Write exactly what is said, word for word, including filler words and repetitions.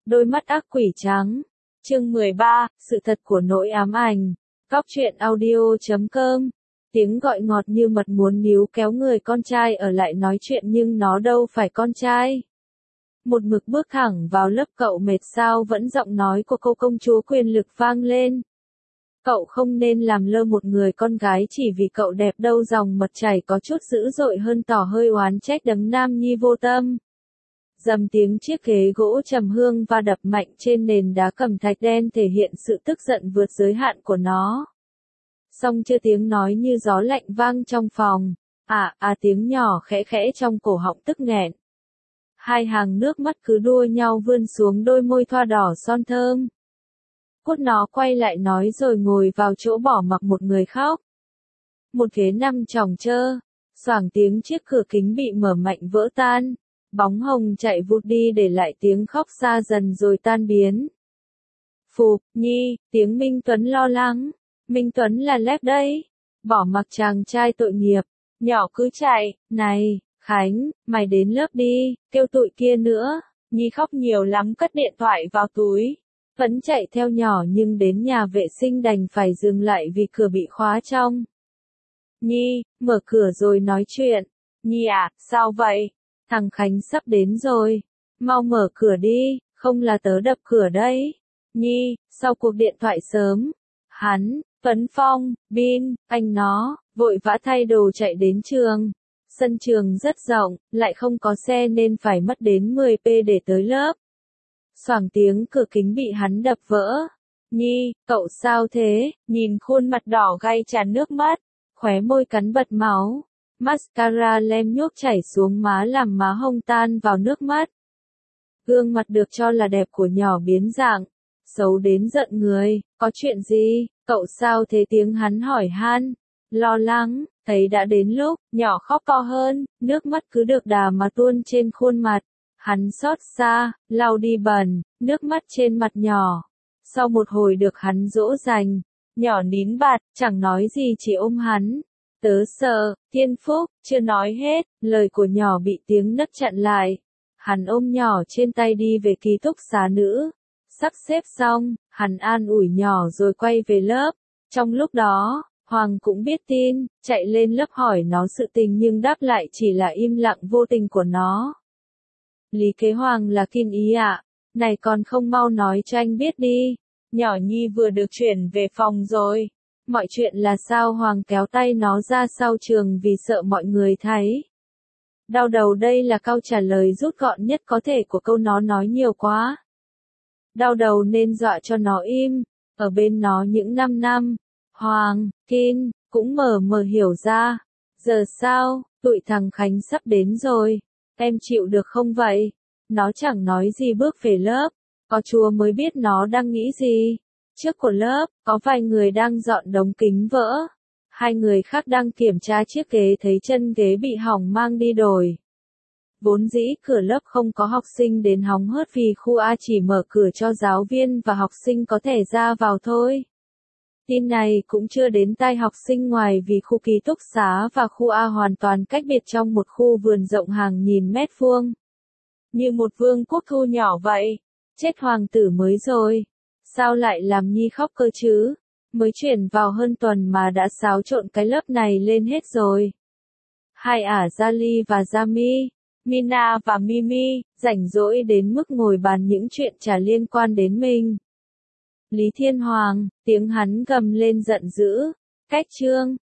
Đôi mắt ác quỷ trắng. Chương mười ba, sự thật của nỗi ám ảnh. Cóc truyện audio chấm com. Tiếng gọi ngọt như mật muốn níu kéo người con trai ở lại nói chuyện nhưng nó đâu phải con trai. Một mực bước thẳng vào lớp. Cậu mệt sao vẫn giọng nói của cô công chúa quyền lực vang lên. Cậu không nên làm lơ một người con gái chỉ vì cậu đẹp đâu. Dòng mật chảy có chút dữ dội hơn tỏ hơi oán trách đấng nam nhi vô tâm. Dầm tiếng chiếc ghế gỗ trầm hương và đập mạnh trên nền đá cẩm thạch đen thể hiện sự tức giận vượt giới hạn của nó. Xong chưa tiếng nói như gió lạnh vang trong phòng. À, à tiếng nhỏ khẽ khẽ trong cổ họng tức nghẹn. Hai hàng nước mắt cứ đua nhau vươn xuống đôi môi thoa đỏ son thơm. Cốt nó quay lại nói rồi ngồi vào chỗ bỏ mặc một người khóc. Một ghế nằm chỏng trơ, xoảng tiếng chiếc cửa kính bị mở mạnh vỡ tan. Bóng hồng chạy vụt đi để lại tiếng khóc xa dần rồi tan biến. Phụp, Nhi, tiếng Minh Tuấn lo lắng. Minh Tuấn là lép đấy. Bỏ mặc chàng trai tội nghiệp. Nhỏ cứ chạy, này, Khánh, mày đến lớp đi, kêu tụi kia nữa. Nhi khóc nhiều lắm cất điện thoại vào túi. Vẫn chạy theo nhỏ nhưng đến nhà vệ sinh đành phải dừng lại vì cửa bị khóa trong. Nhi, mở cửa rồi nói chuyện. Nhi à, sao vậy? Thằng Khánh sắp đến rồi. Mau mở cửa đi, không là tớ đập cửa đấy. Nhi, sau cuộc điện thoại sớm. Hắn, Tuấn Phong, Bin, anh nó, vội vã thay đồ chạy đến trường. Sân trường rất rộng, lại không có xe nên phải mất đến mười phút để tới lớp. Xoảng tiếng cửa kính bị hắn đập vỡ. Nhi, cậu sao thế? Nhìn khuôn mặt đỏ gay tràn nước mắt, khóe môi cắn bật máu. Mascara lem nhuốc chảy xuống má làm má hồng tan vào nước mắt. Gương mặt được cho là đẹp của nhỏ biến dạng, xấu đến giận người. Có chuyện gì? Cậu sao thế? Tiếng hắn hỏi han. Lo lắng, thấy đã đến lúc, nhỏ khóc to hơn, nước mắt cứ được đà mà tuôn trên khuôn mặt. Hắn xót xa, lau đi bẩn, nước mắt trên mặt nhỏ. Sau một hồi được hắn dỗ dành, nhỏ nín bạt, chẳng nói gì chỉ ôm hắn. Tớ sợ, Thiên Phúc, chưa nói hết, lời của nhỏ bị tiếng nấc chặn lại. Hắn ôm nhỏ trên tay đi về ký túc xá nữ. Sắp xếp xong, hắn an ủi nhỏ rồi quay về lớp. Trong lúc đó, Hoàng cũng biết tin, chạy lên lớp hỏi nó sự tình nhưng đáp lại chỉ là im lặng vô tình của nó. Lý Kế Hoàng là Kim Ý ạ, à? Này còn không mau nói cho anh biết đi. Nhỏ Nhi vừa được chuyển về phòng rồi. Mọi chuyện là sao? Hoàng kéo tay nó ra sau trường vì sợ mọi người thấy. Đau đầu đây là câu trả lời rút gọn nhất có thể của câu nó nói nhiều quá. Đau đầu nên dọa cho nó im, ở bên nó những năm năm. Hoàng, Kim, cũng mờ mờ hiểu ra. Giờ sao, tụi thằng Khánh sắp đến rồi. Em chịu được không vậy? Nó chẳng nói gì bước về lớp. Có Chúa mới biết nó đang nghĩ gì. Trước của lớp, có vài người đang dọn đống kính vỡ. Hai người khác đang kiểm tra chiếc ghế thấy chân ghế bị hỏng mang đi đổi. Vốn dĩ cửa lớp không có học sinh đến hóng hớt vì khu A chỉ mở cửa cho giáo viên và học sinh có thể ra vào thôi. Tin này cũng chưa đến tai học sinh ngoài vì khu ký túc xá và khu A hoàn toàn cách biệt trong một khu vườn rộng hàng nghìn mét vuông. Như một vương quốc thu nhỏ vậy. Chết hoàng tử mới rồi. Sao lại làm Nhi khóc cơ chứ? Mới chuyển vào hơn tuần mà đã xáo trộn cái lớp này lên hết rồi. Hai ả Jali và Jami, Mina và Mimi, rảnh rỗi đến mức ngồi bàn những chuyện chả liên quan đến mình. Lý Thiên Hoàng, tiếng hắn gầm lên giận dữ. Cách chương,